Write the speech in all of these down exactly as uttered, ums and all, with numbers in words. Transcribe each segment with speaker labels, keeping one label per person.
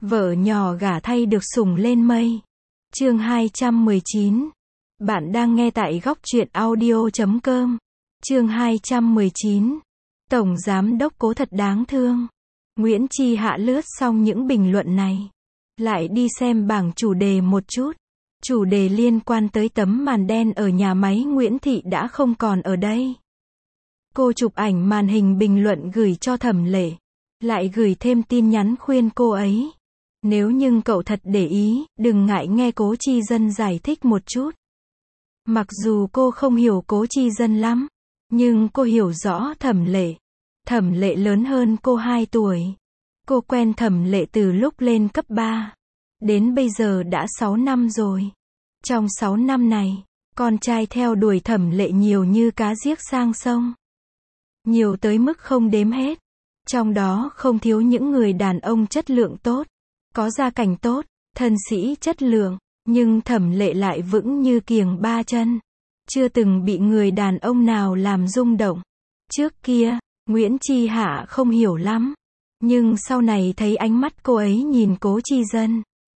Speaker 1: Vợ nhỏ gả thay được sủng lên mây. Chương hai trăm mười chín. Bạn đang nghe tại góc truyện audio chấm com. Chương hai trăm mười chín. Tổng Giám đốc Cố thật đáng thương. Nguyễn Chi Hạ lướt xong những bình luận này, lại đi xem bảng chủ đề một chút. Chủ đề liên quan tới tấm màn đen ở nhà máy Nguyễn Thị đã không còn ở đây. Cô chụp ảnh màn hình bình luận gửi cho Thẩm Lệ, lại gửi thêm tin nhắn khuyên cô ấy, nếu nhưng cậu thật để ý, đừng ngại nghe Cố Chi Dân giải thích một chút. Mặc dù cô không hiểu Cố Chi Dân lắm, nhưng cô hiểu rõ Thẩm Lệ. Thẩm Lệ lớn hơn cô hai tuổi. Cô quen Thẩm Lệ từ lúc lên cấp ba. Đến bây giờ đã sáu năm rồi. Trong sáu năm này, con trai theo đuổi Thẩm Lệ nhiều như cá giết sang sông. Nhiều tới mức không đếm hết. Trong đó không thiếu những người đàn ông chất lượng tốt, có gia cảnh tốt, thân sĩ chất lượng, nhưng Thẩm Lệ lại vững như kiềng ba chân. Chưa từng bị người đàn ông nào làm rung động. Trước kia, Nguyễn Chi Hạ không hiểu lắm, nhưng sau này thấy ánh mắt cô ấy nhìn Cố Chi Dân,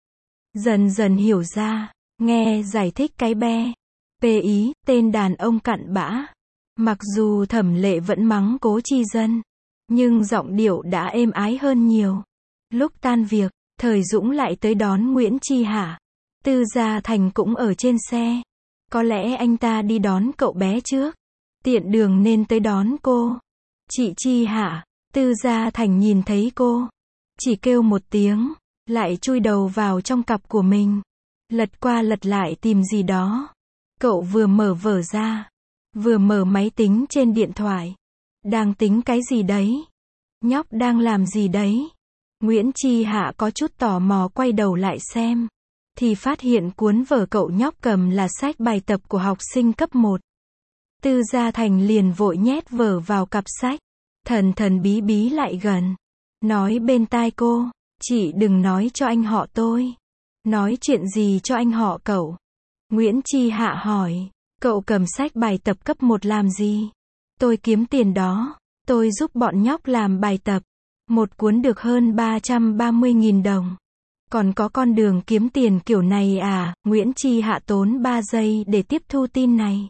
Speaker 1: dần dần hiểu ra. Nghe giải thích cái be, pê ý, tên đàn ông cặn bã. Mặc dù Thẩm Lệ vẫn mắng Cố Chi Dân, nhưng giọng điệu đã êm ái hơn nhiều. Lúc tan việc, Thời Dũng lại tới đón Nguyễn Chi Hạ. Tư Gia Thành cũng ở trên xe. Có lẽ anh ta đi đón cậu bé trước, tiện đường nên tới đón cô. Chị Chi Hạ. Tư Gia Thành nhìn thấy cô, chỉ kêu một tiếng, lại chui đầu vào trong cặp của mình, lật qua lật lại tìm gì đó. Cậu vừa mở vở ra, vừa mở máy tính trên điện thoại. Đang tính cái gì đấy? Nhóc đang làm gì đấy? Nguyễn Chi Hạ có chút tò mò quay đầu lại xem, thì phát hiện cuốn vở cậu nhóc cầm là sách bài tập của học sinh cấp một. Tư Gia Thành liền vội nhét vở vào cặp sách, thần thần bí bí lại gần, nói bên tai cô, chị đừng nói cho anh họ tôi. Nói chuyện gì cho anh họ cậu? Nguyễn Chi Hạ hỏi, cậu cầm sách bài tập cấp một làm gì? Tôi kiếm tiền đó, tôi giúp bọn nhóc làm bài tập. Một cuốn được hơn ba trăm ba mươi nghìn đồng. Còn có con đường kiếm tiền kiểu này à? Nguyễn Chi Hạ tốn ba giây để tiếp thu tin này.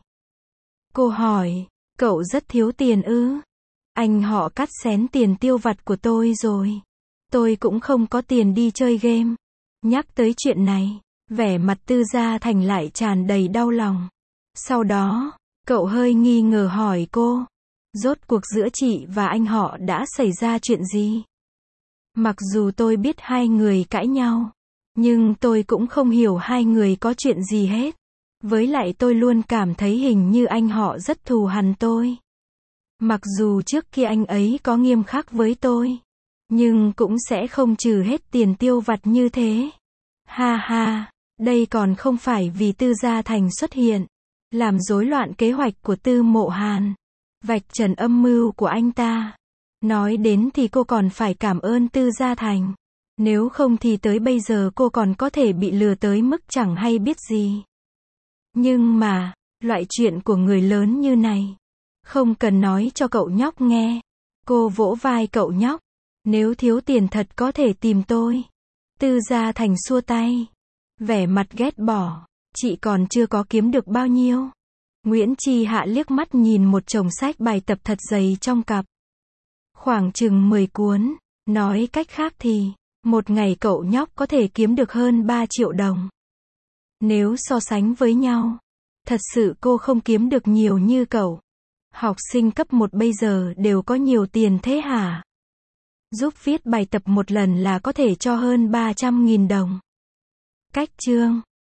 Speaker 1: Cô hỏi, cậu rất thiếu tiền ư? Anh họ cắt xén tiền tiêu vặt của tôi rồi. Tôi cũng không có tiền đi chơi game. Nhắc tới chuyện này, vẻ mặt Tư Gia Thành lại tràn đầy đau lòng. Sau đó, cậu hơi nghi ngờ hỏi cô, rốt cuộc giữa chị và anh họ đã xảy ra chuyện gì? Mặc dù tôi biết hai người cãi nhau, nhưng tôi cũng không hiểu hai người có chuyện gì hết. Với lại tôi luôn cảm thấy hình như anh họ rất thù hằn tôi. Mặc dù trước kia anh ấy có nghiêm khắc với tôi, nhưng cũng sẽ không trừ hết tiền tiêu vặt như thế. Ha ha, đây còn không phải vì Tư Gia Thành xuất hiện, làm rối loạn kế hoạch của Tư Mộ Hàn, vạch trần âm mưu của anh ta. Nói đến thì cô còn phải cảm ơn Tư Gia Thành. Nếu không thì tới bây giờ cô còn có thể bị lừa tới mức chẳng hay biết gì. Nhưng mà, loại chuyện của người lớn như này, không cần nói cho cậu nhóc nghe. Cô vỗ vai cậu nhóc, nếu thiếu tiền thật có thể tìm tôi. Tư Gia Thành xua tay, vẻ mặt ghét bỏ, chị còn chưa có kiếm được bao nhiêu. Nguyễn Chi Hạ liếc mắt nhìn một chồng sách bài tập thật dày trong cặp, khoảng chừng mười cuốn. Nói cách khác thì, một ngày cậu nhóc có thể kiếm được hơn ba triệu đồng. Nếu so sánh với nhau, thật sự cô không kiếm được nhiều như cậu. Học sinh cấp một bây giờ đều có nhiều tiền thế hả? Giúp viết bài tập một lần là có thể cho hơn ba trăm nghìn đồng. Cách chương